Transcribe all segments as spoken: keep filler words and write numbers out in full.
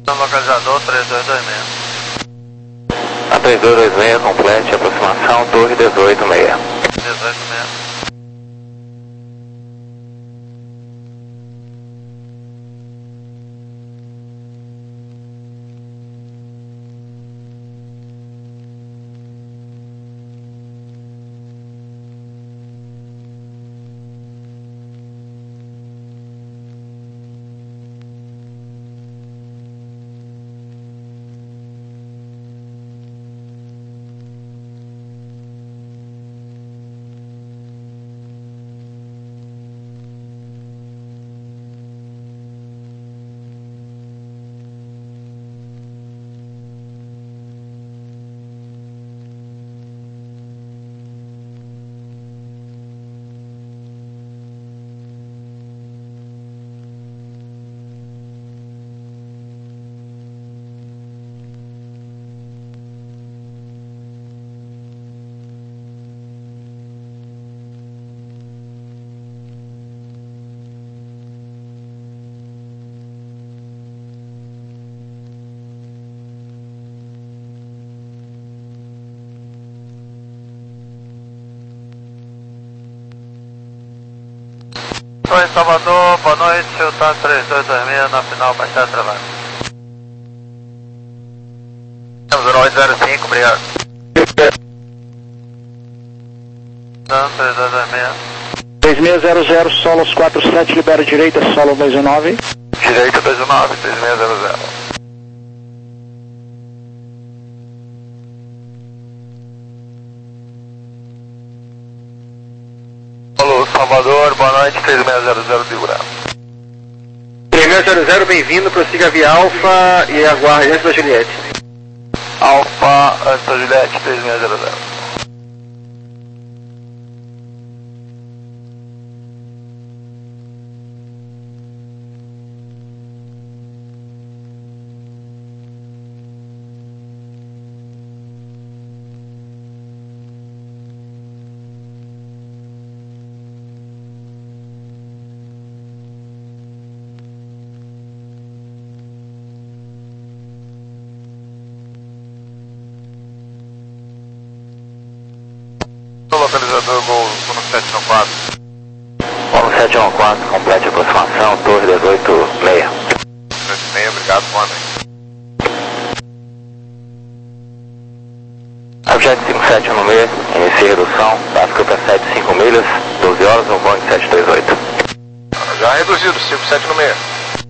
Localizador três dois dois seis. A três dois dois seis, complete, aproximação, torre dezoito seis. dezoito seis. Oi, Salvador, boa noite, Chilton três dois dois seis, na final, baixar trabalho. zero oito zero cinco, obrigado. três dois dois seis. três seis zero zero, solos quatro sete, libera direita, solo dois nove. Direita dois nove, três seis zero zero. Alô, Salvador, boa noite, três seis zero zero, Bigura. três seis zero zero, bem-vindo, prossiga via Alfa e aguarde antes da Juliette. Alfa, antes da Juliette, três seis zero zero. Localizador Gol sete um quatro. Gol sete um quatro, complete aproximação, torre dezoito seis. dezoito seis, obrigado, boa noite. Objeto cinco sete um seis, inicia redução, básica para sete cinco milhas, doze horas no Boeing sete dois oito. Já reduzido, cinco sete um seis.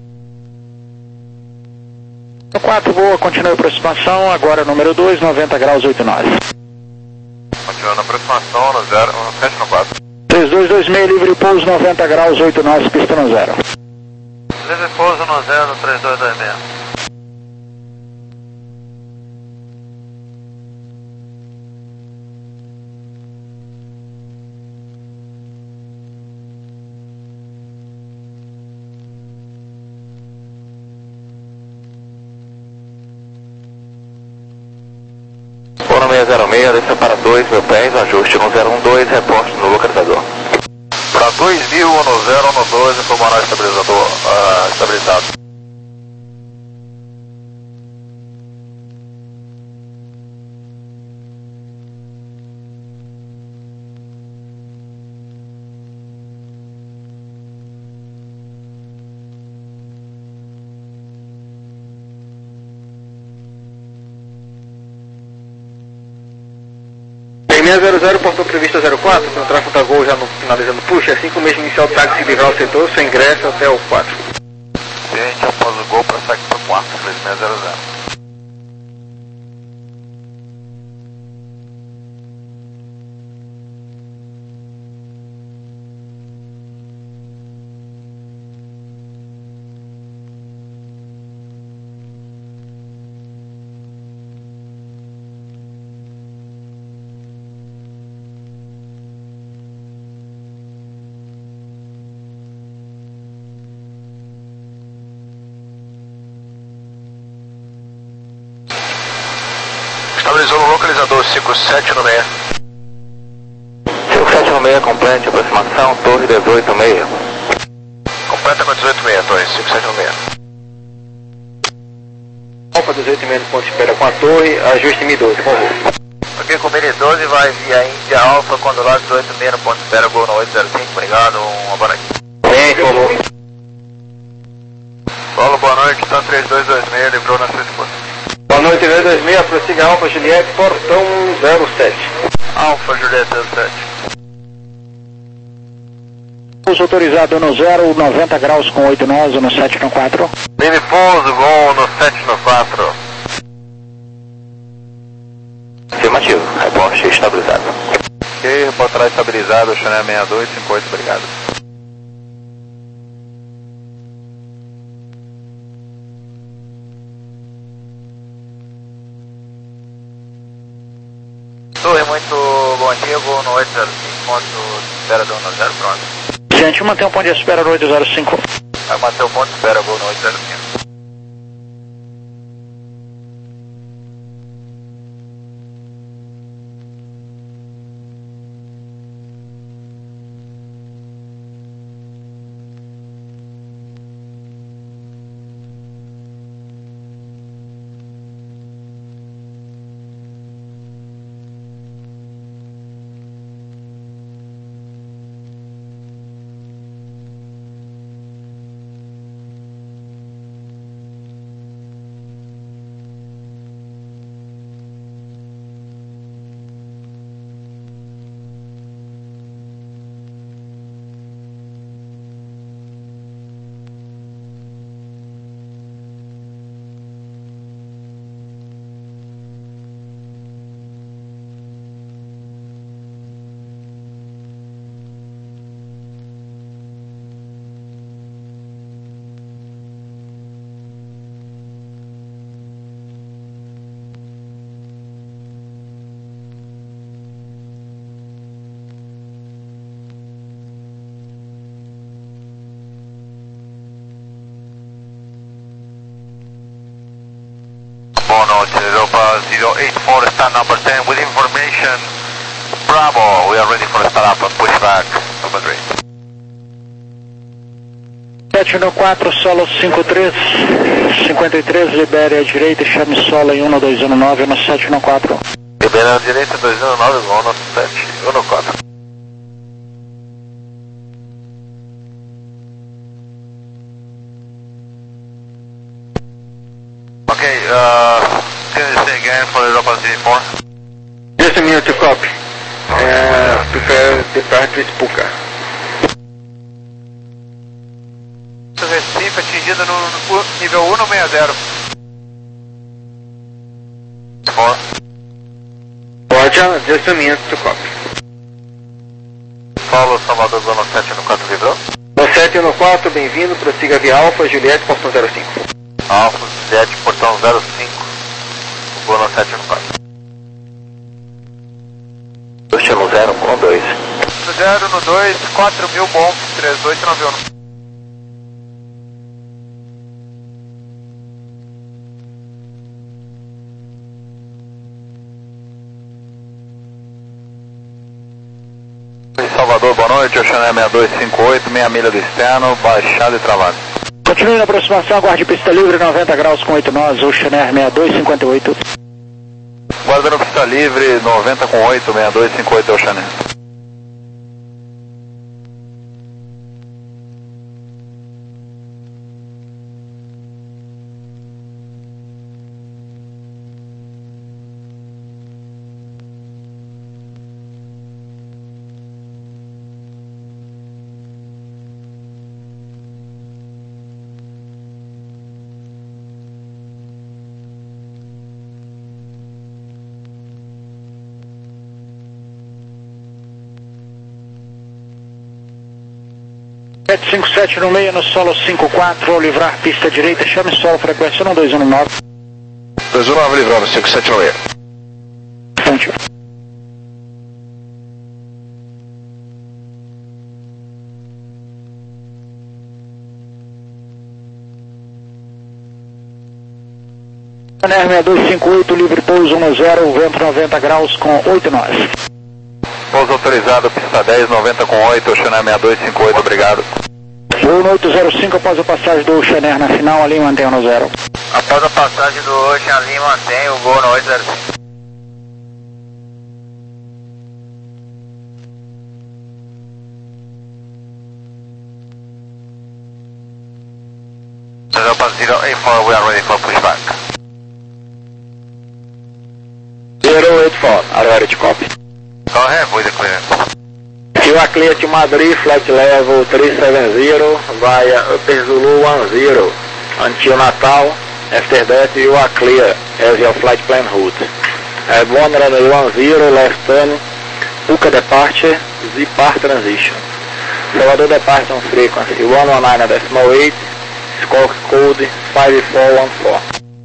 quatro, boa, continua a aproximação, agora número dois, noventa graus, oito nove. Continuando a aproximação no zero sete um quatro. três dois dois seis, livre pouso, noventa graus, oito nove, pista no zero. Livre pouso no zero, três dois dois seis. seis zero seis, desça para dois mil pés, ajuste com zero um dois, reporte no localizador. Para dois mil, no zero, no dois, informar estabilizador uh, estabilizado. seis zero zero, portão prevista zero quatro, o tráfego da Gol já no, finalizando puxa, assim que o mesmo inicial táxi livrar o setor, seu ingresso até o quatro. Gente, após o Gol para sair para o quatro, três seis zero zero. Estabilizou no localizador cinco sete um seis. cinco sete um seis, complete aproximação, torre dezoito seis. Completa com dezoito seis, torre cinco sete um seis. Alfa, dezoito e meio ponto de espera com a torre, ajuste M doze, por favor. Ok, com M doze vai via Índia Alfa, quando lá dezoito e meio ponto de espera, gol no oito zero cinco, obrigado, uma boa noite. Bem, por favor. Paulo, boa noite, Sun três dois dois seis, livrou na sua esposa. Boa noite, três dois seis, prossiga Alfa Juliette, portão zero sete. Alfa Juliette zero sete. Pouso autorizado no zero, noventa graus com oito nós, no sete no quatro. Livre pouso, gol no sete no quatro. Afirmativo, reporte estabilizado. Ok, reportará estabilizado, Chanel sessenta e dois cinquenta e oito, obrigado. Torre, muito bom dia, gol no oito zero cinco, ponto de espera do um zero, pronto. Gente, mantém o ponto de espera no oito zero cinco. Vai manter o ponto de espera, gol no oito zero cinco. Boa noite, Europa zero eight four, stand number ten, with information, Bravo, we are ready for startup and pushback, number three. sete no quatro, solo cinco três, cinquenta e três, libere à direita e chame solo em um dois um nove no sete no quatro. Libera à direita, dois um nove, gol no sete, um no quatro. Okay, uh, can you say again for Europa zero four? Just a minute to copy. Uh, prepare depart to Spuka. Recife atingido no, no nível um no sessenta. For. Roger, just a minute to copy. Paulo, Salvador, no sete no quatro, vibrou? No sete no quatro, bem-vindo, prossiga via Alfa, Juliette, portão zero cinco. Alfa, Juliette, portão zero cinco, gol no sete no quatro. Chamo zero com dois. zero no dois, quatro mil bom, três oito nove um. Salvador, boa noite, Oceané sessenta e dois cinquenta e oito, meia milha do externo, baixado e travado. Continue na aproximação, aguarde pista livre, noventa graus com oito nós, Oceané sessenta e dois cinquenta e oito. Guardando pista livre, noventa com oito, sessenta e dois cinquenta e oito, Oceané. sete cinco sete no meio, no solo cinco quatro, ao livrar pista direita, chame solo, frequência um dois um nove. dois um nove livrando, cinco sete no meio. Fonte. sessenta e dois cinquenta e oito, livre pouso um zero, vento noventa graus com oito nós. Pouso autorizado, pista dez, noventa com oito, Oceané sessenta e dois cinquenta e oito, obrigado. Voo no oito zero cinco após a passagem do Ocean Air na final, ali mantenha no zero. Após a passagem do Ocean, ali mantém o voo no oito zero cinco. zero eight four, we are ready for pushback. zero eight four, are you ready to copy? Go ahead with the clearance. You are clear to Madrid, flight level three seven zero via Upper Zulu one zero until Natal. After that you are clear as your flight plan route. Have one runway one zero, left turn, Puca departure, Z-Par transition. Salvador departure on frequency one one nine point eight, squawk code five four one four.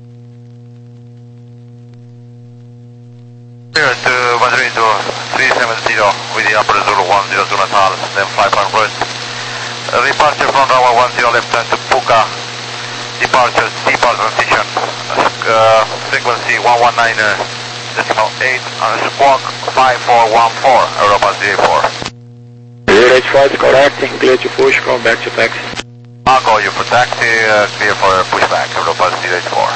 Clear to Madrid to three seven zero with the Upper Zulu one zero to Natal, then fly on route. Uh, departure from runway one zero left turn to Puca, departure Z-Par transition, uh, frequency one one nine point eight, uh, squawk five four one four, Europa zero eight four. zero eight four is correct, clear to push, come back to taxi. I'll call you for taxi, uh, clear for pushback, Europa zero eight four.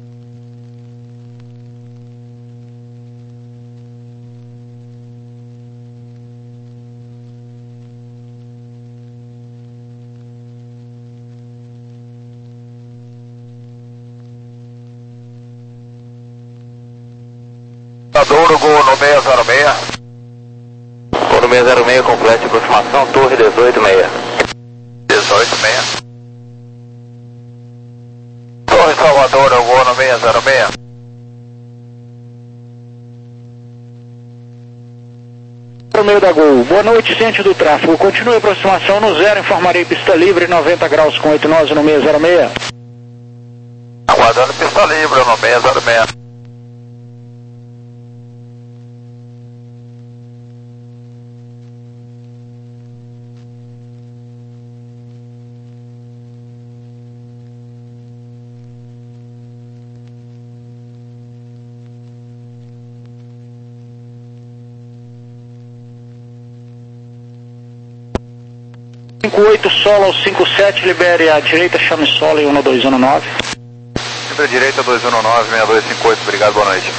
Douro, Gol no seis zero seis. Gol no seis zero seis, complete aproximação, torre dezoito seis. dezoito seis. Torre Salvador, Gol no seis zero seis. No meio da Gol, boa noite, ciente do tráfego. Continue a aproximação no zero, informarei pista livre, noventa graus com oito nós no seis zero seis. Aguardando pista livre no seis zero seis. cinco oito solo cinco sete, libere a direita, chame solo em um dois um nove. Sempre a direita dois um nove, seis dois cinco oito, obrigado, boa noite.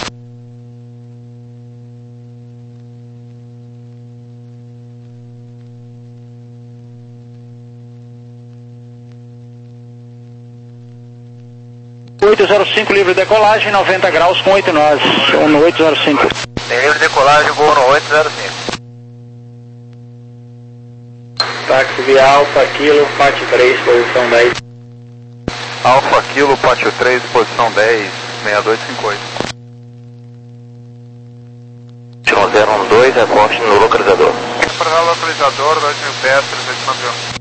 oito zero cinco, livre decolagem, noventa graus com oito nós, no oito zero cinco. Livre decolagem, voo no oito zero cinco. Táxi via Alfa Kilo, pátio três, posição dez. Alfa Kilo, pátio três, posição dez, seis dois cinco oito. zero um dois, reporte no localizador. Para o localizador, dois mil pés, trezentos e noventa e um.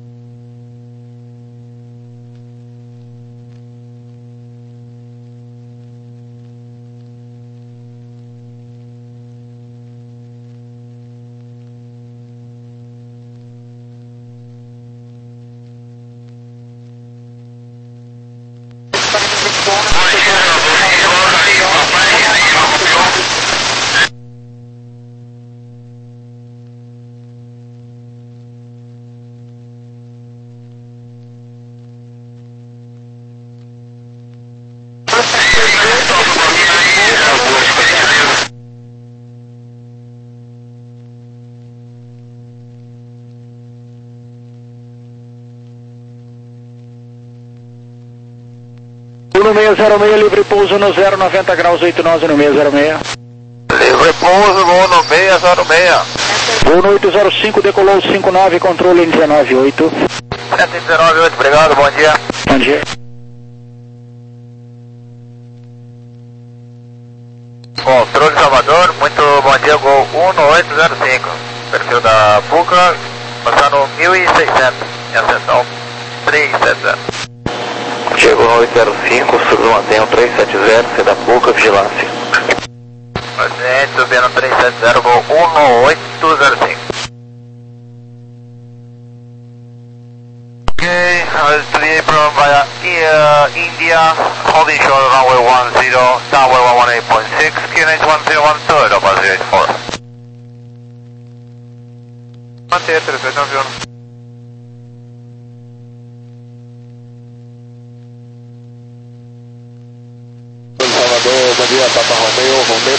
No seis zero seis, livre pouso no zero, noventa graus, oito nós no seis zero seis. Livre pouso, voo no seis zero seis. Voo no oito zero cinco, decolou cinco nove, controle em dezenove oito. sete dezenove oito, obrigado, bom dia. Bom dia. Controle Salvador, muito bom dia, Gol um no oito zero cinco. Perfil da Puca, passando mil e seiscentos, em ascensão três sete zero. Chegou no oito zero cinco, subiu mantenha três sete zero, C da Puca, vigilância. Paciente subindo três sete zero, Gol um no oito zero cinco. Okay, uh, to the April via uh, India, holding short runway one zero, tower one one eight point six, Q N H one zero one two, Europa zero eight four. Manter trezentos e noventa e um. Papa Romeo, Romeo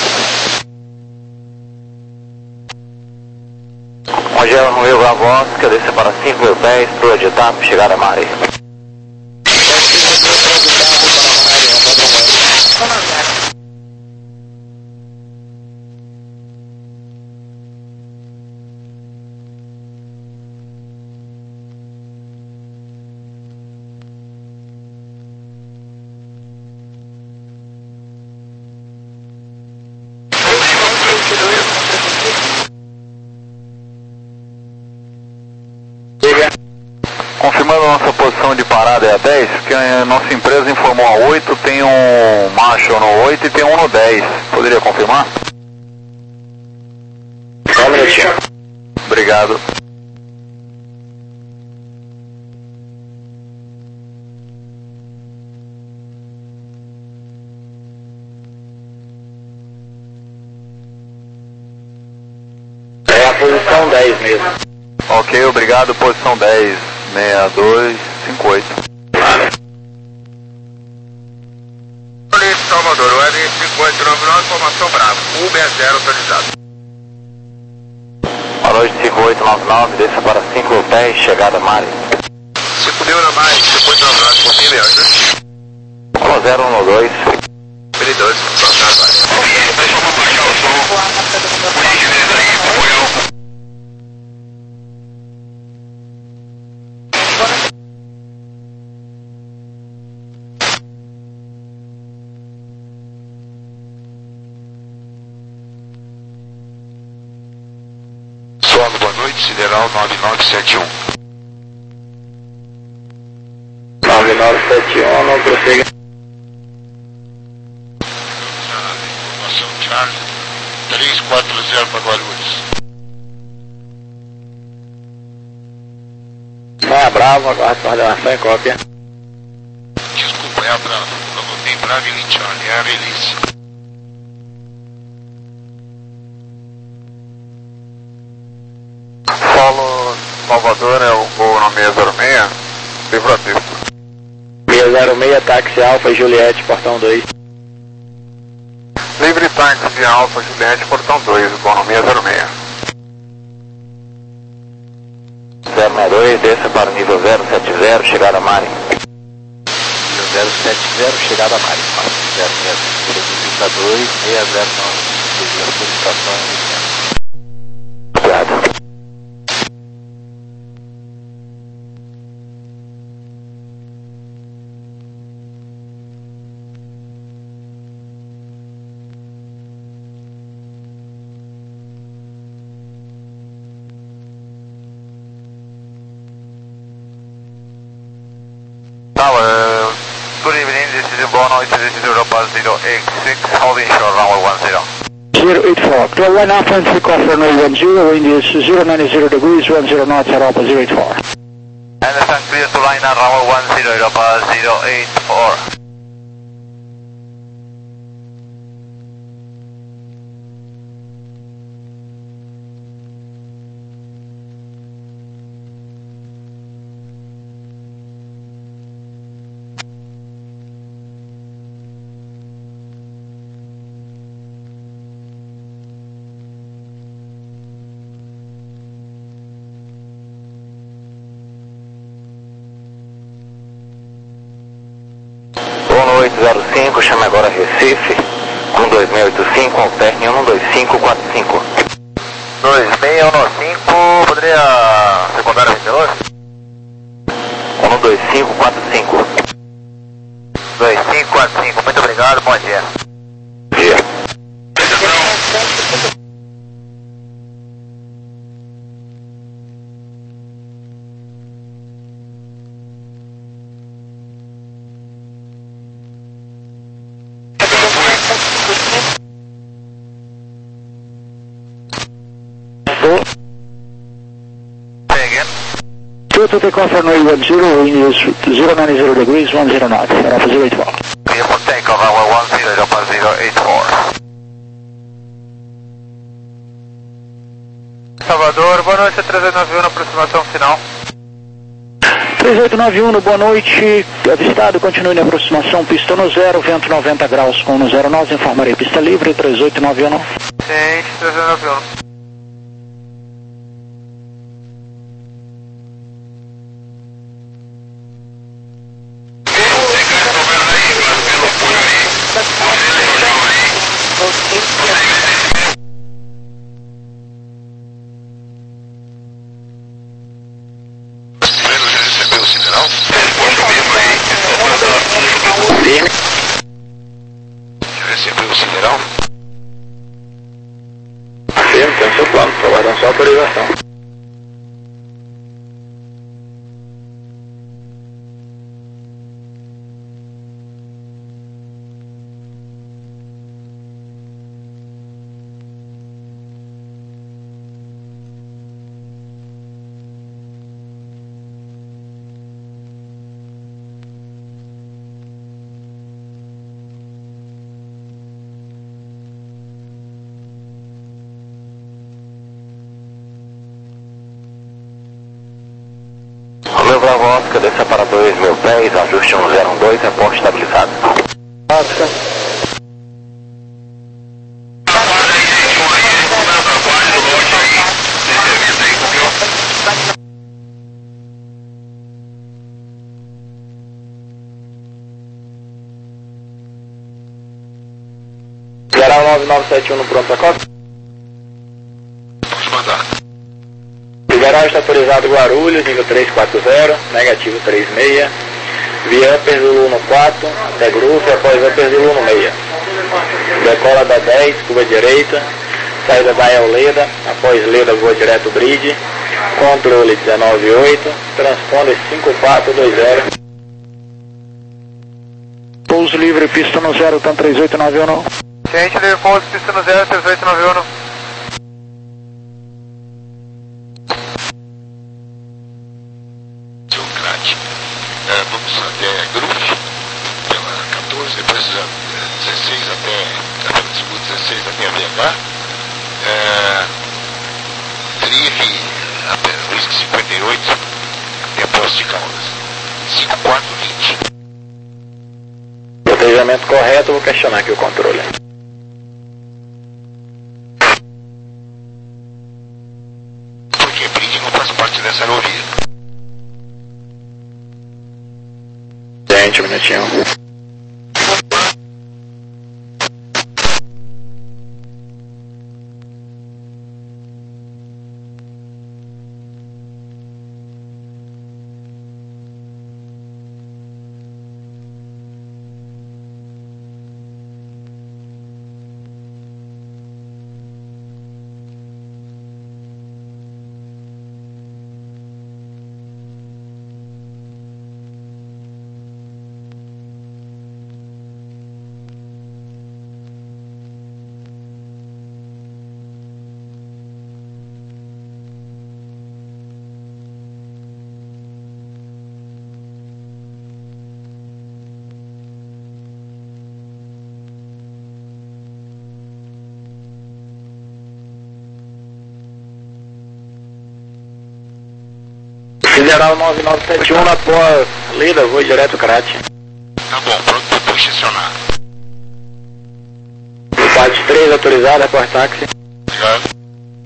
Bravoski. Angela Romeo Bravoski, cadência para cinco mil pés, pro de etapa, chegada a Mari. Confirmando a nossa posição de parada é a dez, porque a nossa empresa informou a oito, tem um macho no oito e tem um no dez. Poderia confirmar? Só um minutinho. Obrigado. É a posição dez mesmo. Ok, obrigado, posição dez, seis dois cinco oito. Salvador, o L cinco oito nove nove, informação Bravo, Uber zero autorizado. Alô, cinco oito nove nove, desça para cinco mil pés, chegada a Mari. cinco mil na mais, cinco oito nove nove, por mil, Alô, zero um dois. mil e doze, passado, vai. Deixa eu baixar o som. Por gentileza aí, por eu. Solo, boa noite, Sideral nove nove sete um. nove nove sete um, não prossiga. Informação Charlie, três quatro zero para Guarulhos. Não é Bravo, aguardo coordenação em cópia. Desculpa, é a Bravo. Eu botei Bravo e Charlie, é a release. Solo Salvador é o voo na seis zero seis, São Francisco. seis zero seis, táxi Alfa Juliette, portão dois. Livre táxi Alfa Juliette, portão dois, voo na seis zero seis. zero seis dois, desça para nível zero sete zero, chegada a Mari. Nível zero sete zero, chegada a Mari. zero seis zero, dois, seis zero nove, solicitação em Obrigado. Tower, good evening, this is Boa Noite, this is Europa zero eight six, holding short, runway one zero. zero eight four, Clear one half and three quarter runway one zero, wind is zero nine zero degrees, one zero knots at Alpha zero eight four. Understand, clear to line on runway one zero, Europa zero eight four. oito zero cinco, chame agora Recife, um dois seis oito cinco, alterne um dois cinco quatro cinco. dois seis um cinco, poderia secundária vinte e dois? um dois cinco quatro cinco. dois cinco quatro cinco, muito obrigado, bom dia. Dia. Say again. Two to take off runway one zero, wind is zero nine zero degrees, one zero knots at Alpha zero eight four. Clear for takeoff, runway one zero, Europa zero eight four. Salvador, boa noite, três nove um na aproximação final. três oito nove um, boa noite, avistado, continue na aproximação, pista no zero, vento noventa graus com no zero nove, informarei pista livre, três oito nove um. Sim, três oito nove um. Recebeu o sideral? Sim, tem o seu plano, estou guardando só autorização. Bravo Oscar, desça para dois mil pés, ajuste um zero um dois, reporte estabilizado. Oscar. Geral nove nove sete um no pronto a costa. Pode mandar. Geral está autorizado Guarulhos, nível três quatro zero, negativo três seis. Via Upper Zulu no quatro, até Groove, após Upper Zulu no seis. Decola da dez, curva direita, saída da El Leda, após Leda voa direto Bridge, controle dezenove oito, transponder cinco quatro dois zero. Pouso livre, pista no zero, tá três oito nove um. Ciente, livre pouso, pista no zero, três oito nove um. Vamos até Groove, pela quatorze, depois dezesseis até, pela segunda dezesseis até a B H. É, Trive, até Whisky cinquenta e oito, até a Poste de Caldas. cinco quatro vinte. Protejamento correto, vou questionar aqui o controle. Porque Bridge não faz parte dessa aerovia. Gente, um minutinho. Federal nove nove sete um, após Lida, vou direto Crate. Tá bom, pronto para posicionar. Parte três, autorizado, após táxi. Obrigado.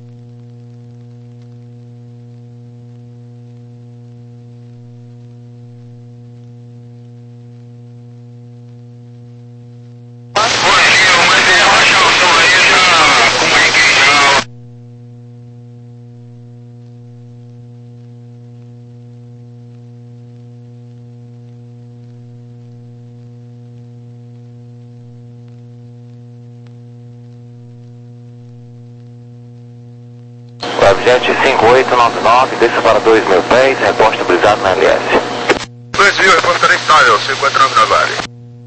Webjet cinco oito nove nove, desça para dois mil pés, reporte estabilizado na L S. dois mil, reporte conectável, cinco quatro nove nove área.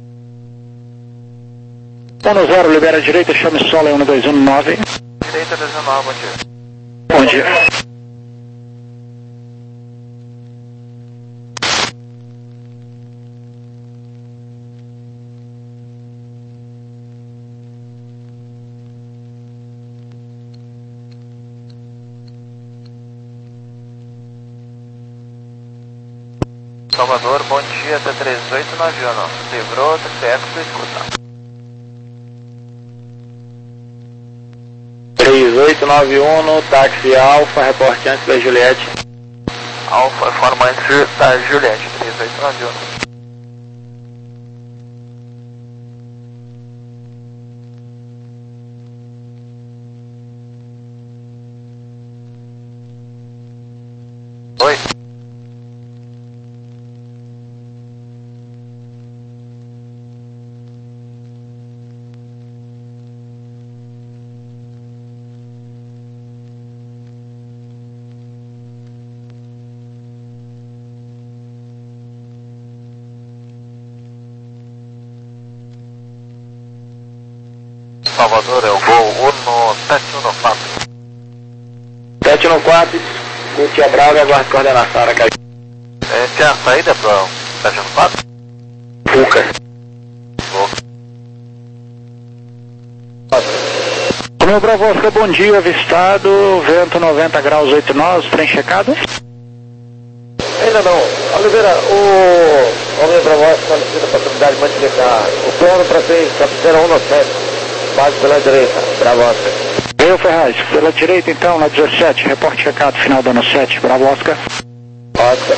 um no zero, libera a direita, chame solo em um dois um nove. Direita dezenove, bom dia. Bom dia. Salvador, bom dia, T três oito nove um, livrou, T C F, escuta. três oito nove um, táxi Alfa, reporte antes da Juliette. Alfa, informa antes da Juliette, três oito nove um. Oi. Salvador é o gol um sete um quatro. sete um quatro, Curtia Brava, aguarde coordenação, Aracaju. É, tem a saída para o sete um quatro? Puca. Romeu Bravo Oscar, bom dia, avistado, vento noventa graus oito nós, trem checado? Ainda não. Oliveira, o Romeu Bravo Oscar solicita a possibilidade de modificar o plano para ser captura um sete, base pela direita, Bravo Oscar. Eu, Ferraz, pela direita então, na dezessete, reporte checado, final do ano sete, Bravo Oscar. Oscar.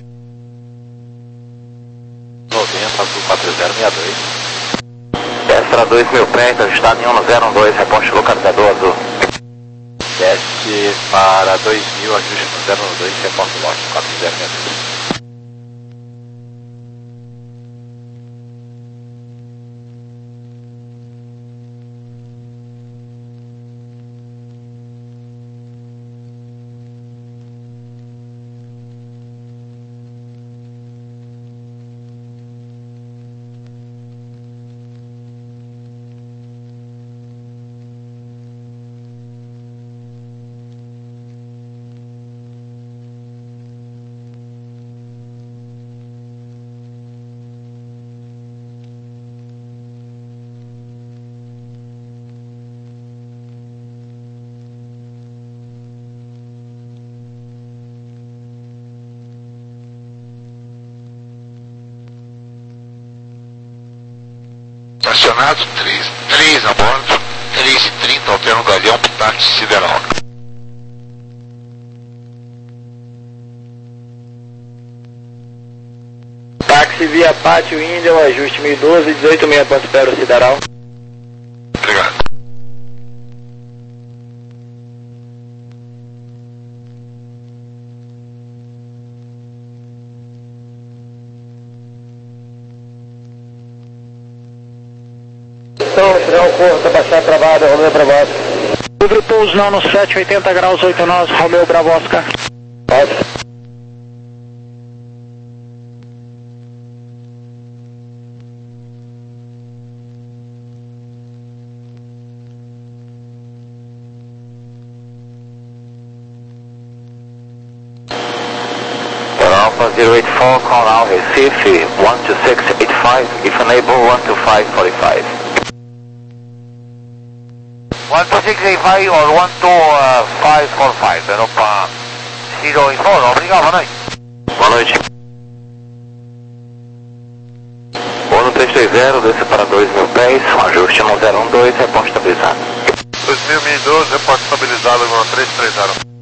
noventa, azul quatro zero seis dois. Destra dois mil pés, ajustado em um zero um dois, reporte localizador azul. Desce para dois mil, ajuste no zero um dois, reporte norte quatro zero seis dois. Estacionados, três, três a bordo, três e trinta, altera um galhão para táxi sideral. Táxi via Pátio Índia, o ajuste mil e doze, dezoito meia ponto zero Sideral. Obrigado. Então, final curta, baixar travada, Romeu Bravo Oscar. Livre pouso não no sete, oitenta graus oito nós, Romeu Bravo Oscar. Oscar. Alpha zero eight four, call now Recife one two six eight five, if enable one two five four five. one two six eight five or one two five four five, pero para zero eight four, obrigado, boa noite. Boa noite. um três três zero, desce para dois mil pés, ajuste no zero um dois, reporte estabilizado. dois mil e doze, reporte estabilizado no três três zero.